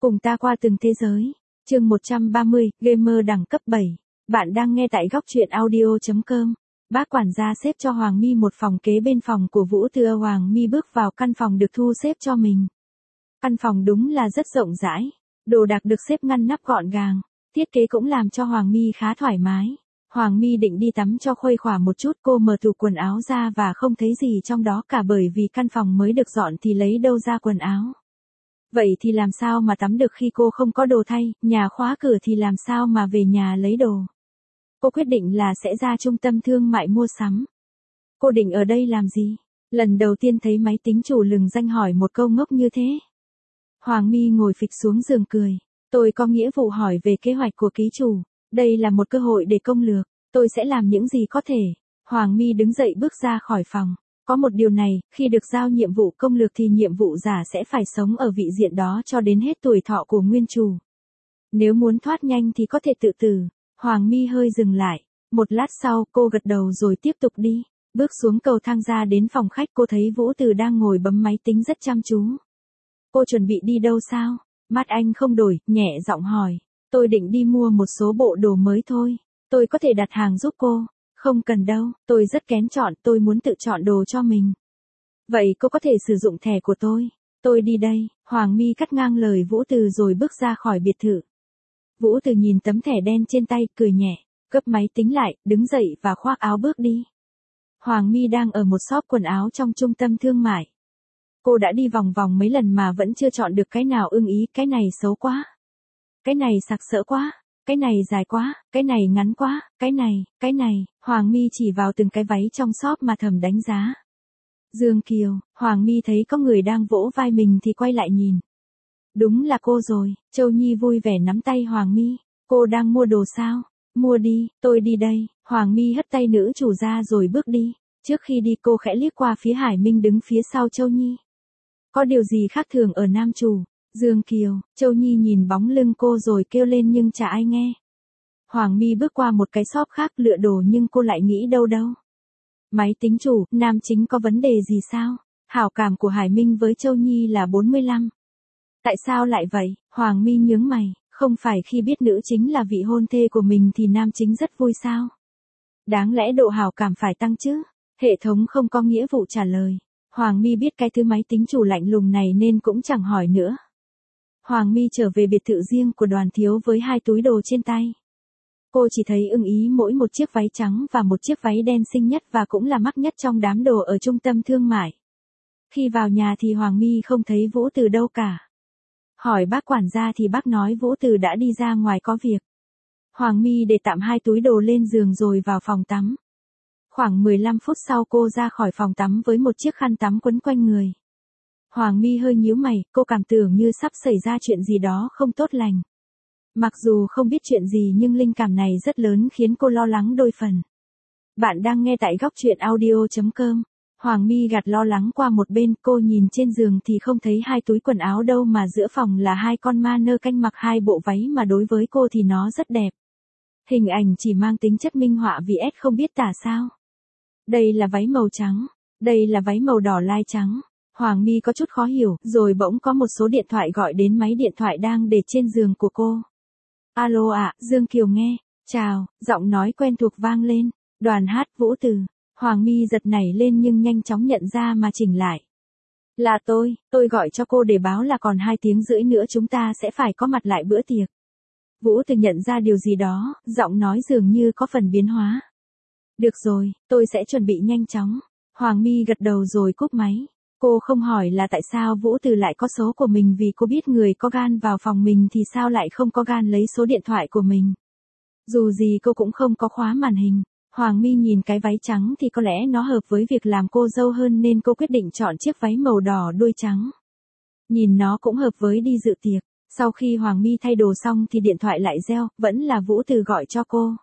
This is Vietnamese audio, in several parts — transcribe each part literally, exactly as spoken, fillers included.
Cùng ta qua từng thế giới. Chương một trăm ba mươi, gamer đẳng cấp bảy. Bạn đang nghe tại góc truyện audio chấm com. Bác quản gia xếp cho Hoàng My một phòng kế bên phòng của Vũ Từ. Hoàng My bước vào căn phòng được thu xếp cho mình. Căn phòng đúng là rất rộng rãi, đồ đạc được xếp ngăn nắp gọn gàng, thiết kế cũng làm cho Hoàng My khá thoải mái. Hoàng My định đi tắm cho khuây khỏa một chút, cô mở tủ quần áo ra và không thấy gì trong đó cả, bởi vì căn phòng mới được dọn thì lấy đâu ra quần áo. Vậy thì làm sao mà tắm được khi cô không có đồ thay, nhà khóa cửa thì làm sao mà về nhà lấy đồ. Cô quyết định là sẽ ra trung tâm thương mại mua sắm. Cô định ở đây làm gì? Lần đầu tiên thấy máy tính chủ lừng danh hỏi một câu ngốc như thế. Hoàng My ngồi phịch xuống giường cười. Tôi có nghĩa vụ hỏi về kế hoạch của ký chủ. Đây là một cơ hội để công lược. Tôi sẽ làm những gì có thể. Hoàng My đứng dậy bước ra khỏi phòng. Có một điều này, khi được giao nhiệm vụ công lược thì nhiệm vụ giả sẽ phải sống ở vị diện đó cho đến hết tuổi thọ của nguyên chủ. Nếu muốn thoát nhanh thì có thể tự tử. Hoàng My hơi dừng lại. Một lát sau cô gật đầu rồi tiếp tục đi. Bước xuống cầu thang ra đến phòng khách, cô thấy Vũ Từ đang ngồi bấm máy tính rất chăm chú. Cô chuẩn bị đi đâu sao? Mắt anh không đổi, nhẹ giọng hỏi. Tôi định đi mua một số bộ đồ mới thôi. Tôi có thể đặt hàng giúp cô. Không cần đâu, tôi rất kén chọn, tôi muốn tự chọn đồ cho mình. Vậy cô có thể sử dụng thẻ của tôi. Tôi đi đây. Hoàng My cắt ngang lời Vũ Từ rồi bước ra khỏi biệt thự. Vũ Từ nhìn tấm thẻ đen trên tay, cười nhẹ, gấp máy tính lại, đứng dậy và khoác áo bước đi. Hoàng My đang ở một shop quần áo trong trung tâm thương mại. Cô đã đi vòng vòng mấy lần mà vẫn chưa chọn được cái nào ưng ý. Cái này xấu quá. Cái này sặc sỡ quá. Cái này dài quá. Cái này ngắn quá. Cái này, cái này. Hoàng My chỉ vào từng cái váy trong shop mà thầm đánh giá. Dương Kiều. Hoàng My thấy có người đang vỗ vai mình thì quay lại nhìn. Đúng là cô rồi. Châu Nhi vui vẻ nắm tay Hoàng My. Cô đang mua đồ sao? Mua đi, tôi đi đây. Hoàng My hất tay nữ chủ ra rồi bước đi. Trước khi đi cô khẽ liếc qua phía Hải Minh đứng phía sau Châu Nhi. Có điều gì khác thường ở nam chủ? Dương Kiều. Châu Nhi nhìn bóng lưng cô rồi kêu lên nhưng chả ai nghe. Hoàng My bước qua một cái shop khác lựa đồ nhưng cô lại nghĩ đâu đâu. Máy tính chủ, nam chính có vấn đề gì sao? Hảo cảm của Hải Minh với Châu Nhi là bốn mươi lăm. Tại sao lại vậy? Hoàng My nhướng mày. Không phải khi biết nữ chính là vị hôn thê của mình thì nam chính rất vui sao? Đáng lẽ độ hảo cảm phải tăng chứ? Hệ thống không có nghĩa vụ trả lời. Hoàng My biết cái thứ máy tính chủ lạnh lùng này nên cũng chẳng hỏi nữa. Hoàng My trở về biệt thự riêng của Đoàn Thiếu với hai túi đồ trên tay. Cô chỉ thấy ưng ý mỗi một chiếc váy trắng và một chiếc váy đen xinh nhất và cũng là mắc nhất trong đám đồ ở trung tâm thương mại. Khi vào nhà thì Hoàng My không thấy Vũ Từ đâu cả. Hỏi bác quản gia thì bác nói Vũ Từ đã đi ra ngoài có việc. Hoàng My để tạm hai túi đồ lên giường rồi vào phòng tắm. Khoảng mười lăm phút sau cô ra khỏi phòng tắm với một chiếc khăn tắm quấn quanh người. Hoàng My hơi nhíu mày, cô cảm tưởng như sắp xảy ra chuyện gì đó không tốt lành. Mặc dù không biết chuyện gì nhưng linh cảm này rất lớn khiến cô lo lắng đôi phần. Bạn đang nghe tại góc truyện audio chấm com. Hoàng My gạt lo lắng qua một bên, cô nhìn trên giường thì không thấy hai túi quần áo đâu mà giữa phòng là hai con ma nơ canh mặc hai bộ váy mà đối với cô thì nó rất đẹp. Hình ảnh chỉ mang tính chất minh họa vì S không biết tả sao. Đây là váy màu trắng, đây là váy màu đỏ lai trắng. Hoàng My có chút khó hiểu, rồi bỗng có một số điện thoại gọi đến máy điện thoại đang để trên giường của cô. Alo ạ, Dương Kiều nghe. Chào, giọng nói quen thuộc vang lên. Đoàn hát Vũ Từ. Hoàng My giật nảy lên nhưng nhanh chóng nhận ra mà chỉnh lại. Là tôi, tôi gọi cho cô để báo là còn hai tiếng rưỡi nữa chúng ta sẽ phải có mặt lại bữa tiệc. Vũ Từ nhận ra điều gì đó, giọng nói dường như có phần biến hóa. Được rồi, tôi sẽ chuẩn bị nhanh chóng. Hoàng My gật đầu rồi cúp máy. Cô không hỏi là tại sao Vũ Từ lại có số của mình vì cô biết người có gan vào phòng mình thì sao lại không có gan lấy số điện thoại của mình. Dù gì cô cũng không có khóa màn hình. Hoàng My nhìn cái váy trắng thì có lẽ nó hợp với việc làm cô dâu hơn nên cô quyết định chọn chiếc váy màu đỏ đuôi trắng. Nhìn nó cũng hợp với đi dự tiệc. Sau khi Hoàng My thay đồ xong thì điện thoại lại reo, vẫn là Vũ Từ gọi cho cô.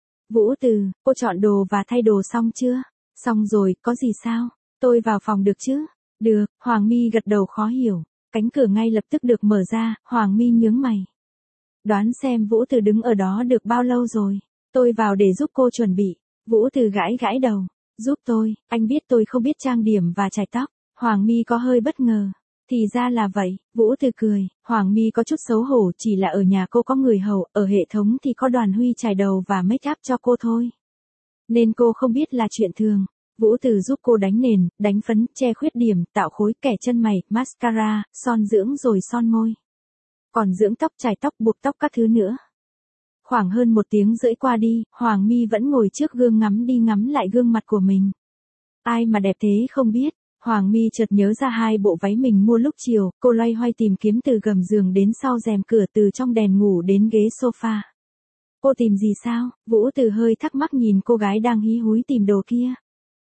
Vũ Từ, cô chọn đồ và thay đồ xong chưa? Xong rồi, có gì sao? Tôi vào phòng được chứ? Được, Hoàng My gật đầu khó hiểu. Cánh cửa ngay lập tức được mở ra, Hoàng My nhướng mày. Đoán xem Vũ Từ đứng ở đó được bao lâu rồi? Tôi vào để giúp cô chuẩn bị. Vũ Từ gãi gãi đầu. Giúp tôi, anh biết tôi không biết trang điểm và chải tóc. Hoàng My có hơi bất ngờ. Thì ra là vậy, Vũ Từ cười, Hoàng My có chút xấu hổ, chỉ là ở nhà cô có người hầu, ở hệ thống thì có Đoàn Huy chải đầu và make up cho cô thôi. Nên cô không biết là chuyện thường. Vũ Từ giúp cô đánh nền, đánh phấn, che khuyết điểm, tạo khối, kẻ chân mày, mascara, son dưỡng rồi son môi. Còn dưỡng tóc, chải tóc, buộc tóc các thứ nữa. Khoảng hơn một tiếng rưỡi qua đi, Hoàng My vẫn ngồi trước gương ngắm đi ngắm lại gương mặt của mình. Ai mà đẹp thế không biết. Hoàng My chợt nhớ ra hai bộ váy mình mua lúc chiều, cô loay hoay tìm kiếm từ gầm giường đến sau rèm cửa, từ trong đèn ngủ đến ghế sofa. Cô tìm gì sao? Vũ Từ hơi thắc mắc nhìn cô gái đang hí húi tìm đồ kia.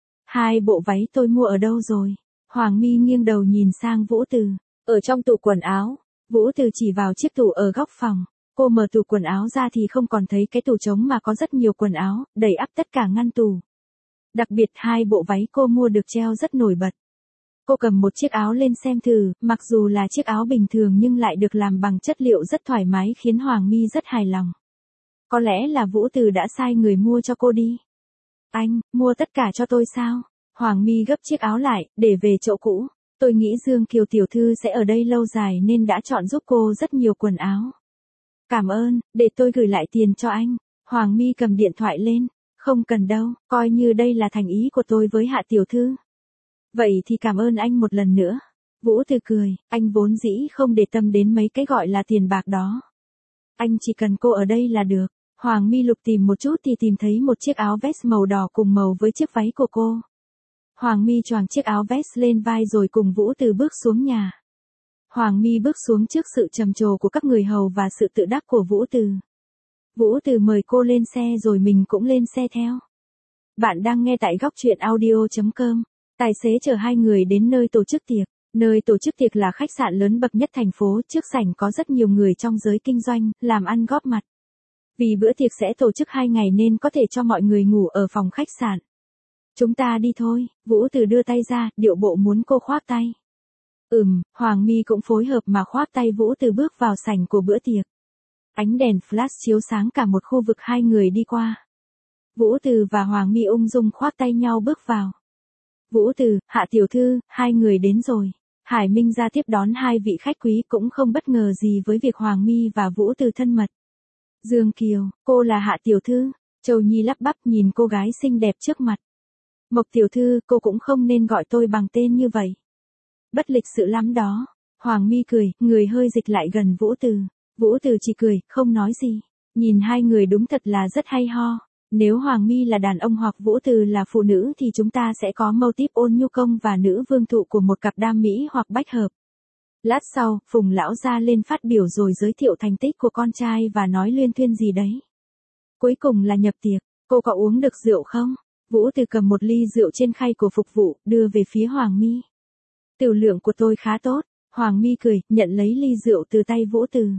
Hai bộ váy tôi mua ở đâu rồi? Hoàng My nghiêng đầu nhìn sang Vũ Từ. Ở trong tủ quần áo. Vũ Từ chỉ vào chiếc tủ ở góc phòng. Cô mở tủ quần áo ra thì không còn thấy cái tủ trống mà có rất nhiều quần áo, đầy ắp tất cả ngăn tủ. Đặc biệt hai bộ váy cô mua được treo rất nổi bật. Cô cầm một chiếc áo lên xem thử, mặc dù là chiếc áo bình thường nhưng lại được làm bằng chất liệu rất thoải mái khiến Hoàng My rất hài lòng. Có lẽ là Vũ Từ đã sai người mua cho cô đi. Anh, mua tất cả cho tôi sao? Hoàng My gấp chiếc áo lại, để về chỗ cũ. Tôi nghĩ Dương Kiều tiểu thư sẽ ở đây lâu dài nên đã chọn giúp cô rất nhiều quần áo. Cảm ơn, để tôi gửi lại tiền cho anh. Hoàng My cầm điện thoại lên. Không cần đâu, coi như đây là thành ý của tôi với Hạ tiểu thư. Vậy thì cảm ơn anh một lần nữa. Vũ Từ cười, anh vốn dĩ không để tâm đến mấy cái gọi là tiền bạc đó. Anh chỉ cần cô ở đây là được. Hoàng My lục tìm một chút thì tìm thấy một chiếc áo vest màu đỏ cùng màu với chiếc váy của cô. Hoàng My choàng chiếc áo vest lên vai rồi cùng Vũ Từ bước xuống nhà. Hoàng My bước xuống trước sự trầm trồ của các người hầu và sự tự đắc của Vũ Từ. Vũ Từ mời cô lên xe rồi mình cũng lên xe theo. Bạn đang nghe tại góc truyện audio chấm com. Tài xế chở hai người đến nơi tổ chức tiệc. Nơi tổ chức tiệc là khách sạn lớn bậc nhất thành phố, trước sảnh có rất nhiều người trong giới kinh doanh, làm ăn góp mặt. Vì bữa tiệc sẽ tổ chức hai ngày nên có thể cho mọi người ngủ ở phòng khách sạn. Chúng ta đi thôi, Vũ Từ đưa tay ra, điệu bộ muốn cô khoác tay. Ừm, Hoàng My cũng phối hợp mà khoác tay Vũ Từ bước vào sảnh của bữa tiệc. Ánh đèn flash chiếu sáng cả một khu vực hai người đi qua. Vũ Từ và Hoàng My ung dung khoác tay nhau bước vào. Vũ Từ, Hạ tiểu thư, hai người đến rồi. Hải Minh ra tiếp đón hai vị khách quý cũng không bất ngờ gì với việc Hoàng My và Vũ Từ thân mật. Dương Kiều, cô là Hạ tiểu thư. Châu Nhi lắp bắp nhìn cô gái xinh đẹp trước mặt. Mộc tiểu thư, cô cũng không nên gọi tôi bằng tên như vậy. Bất lịch sự lắm đó. Hoàng My cười, người hơi dịch lại gần Vũ Từ. Vũ Từ chỉ cười, không nói gì. Nhìn hai người đúng thật là rất hay ho. Nếu Hoàng My là đàn ông hoặc Vũ Từ là phụ nữ thì chúng ta sẽ có mâu típ ôn nhu công và nữ vương thụ của một cặp đam mỹ hoặc bách hợp. Lát sau, Phùng lão ra lên phát biểu rồi giới thiệu thành tích của con trai và nói luyên thuyên gì đấy. Cuối cùng là nhập tiệc, cô có uống được rượu không? Vũ Từ cầm một ly rượu trên khay của phục vụ, đưa về phía Hoàng My. Tiểu lượng của tôi khá tốt. Hoàng My cười, nhận lấy ly rượu từ tay Vũ Từ.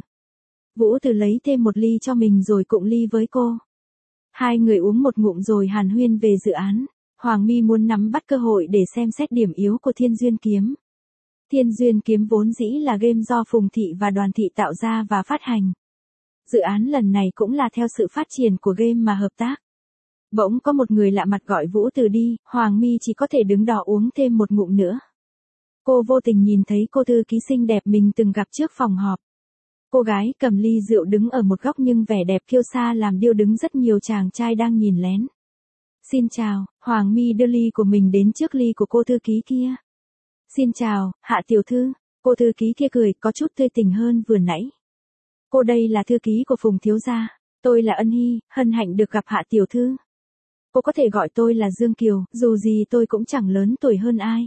Vũ Từ lấy thêm một ly cho mình rồi cụng ly với cô. Hai người uống một ngụm rồi hàn huyên về dự án. Hoàng My muốn nắm bắt cơ hội để xem xét điểm yếu của Thiên Duyên Kiếm. Thiên Duyên Kiếm vốn dĩ là game do Phùng Thị và Đoàn Thị tạo ra và phát hành. Dự án lần này cũng là theo sự phát triển của game mà hợp tác. Bỗng có một người lạ mặt gọi Vũ Từ đi, Hoàng My chỉ có thể đứng đó uống thêm một ngụm nữa. Cô vô tình nhìn thấy cô thư ký xinh đẹp mình từng gặp trước phòng họp. Cô gái cầm ly rượu đứng ở một góc nhưng vẻ đẹp kiêu sa làm điêu đứng rất nhiều chàng trai đang nhìn lén. Xin chào, Hoàng My đưa ly của mình đến trước ly của cô thư ký kia. Xin chào, Hạ tiểu thư. Cô thư ký kia cười có chút tươi tỉnh hơn vừa nãy. Cô đây là thư ký của Phùng thiếu gia. Tôi là Ân Hy, hân hạnh được gặp Hạ tiểu thư. Cô có thể gọi tôi là Dương Kiều, dù gì tôi cũng chẳng lớn tuổi hơn ai.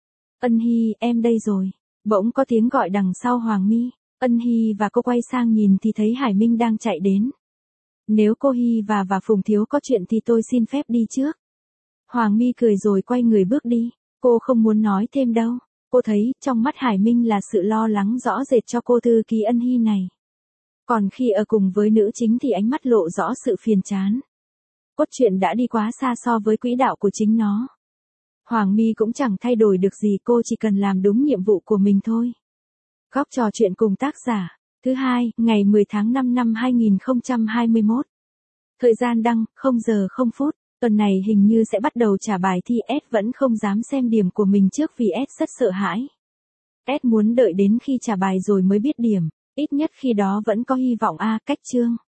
Ân Hy, em đây rồi. Bỗng có tiếng gọi đằng sau Hoàng My. Ân Hy và cô quay sang nhìn thì thấy Hải Minh đang chạy đến. Nếu cô Hy và và Phùng thiếu có chuyện thì tôi xin phép đi trước. Hoàng My cười rồi quay người bước đi. Cô không muốn nói thêm đâu. Cô thấy trong mắt Hải Minh là sự lo lắng rõ rệt cho cô thư ký Ân Hy này. Còn khi ở cùng với nữ chính thì ánh mắt lộ rõ sự phiền chán. Cốt truyện đã đi quá xa so với quỹ đạo của chính nó. Hoàng My cũng chẳng thay đổi được gì, cô chỉ cần làm đúng nhiệm vụ của mình thôi. Góc trò chuyện cùng tác giả. Thứ hai, ngày mười tháng năm năm hai nghìn không trăm hai mươi mốt. Thời gian đăng, không giờ không phút. Tuần này hình như sẽ bắt đầu trả bài thi, S vẫn không dám xem điểm của mình trước vì S rất sợ hãi. S muốn đợi đến khi trả bài rồi mới biết điểm, ít nhất khi đó vẫn có hy vọng a, cách chương.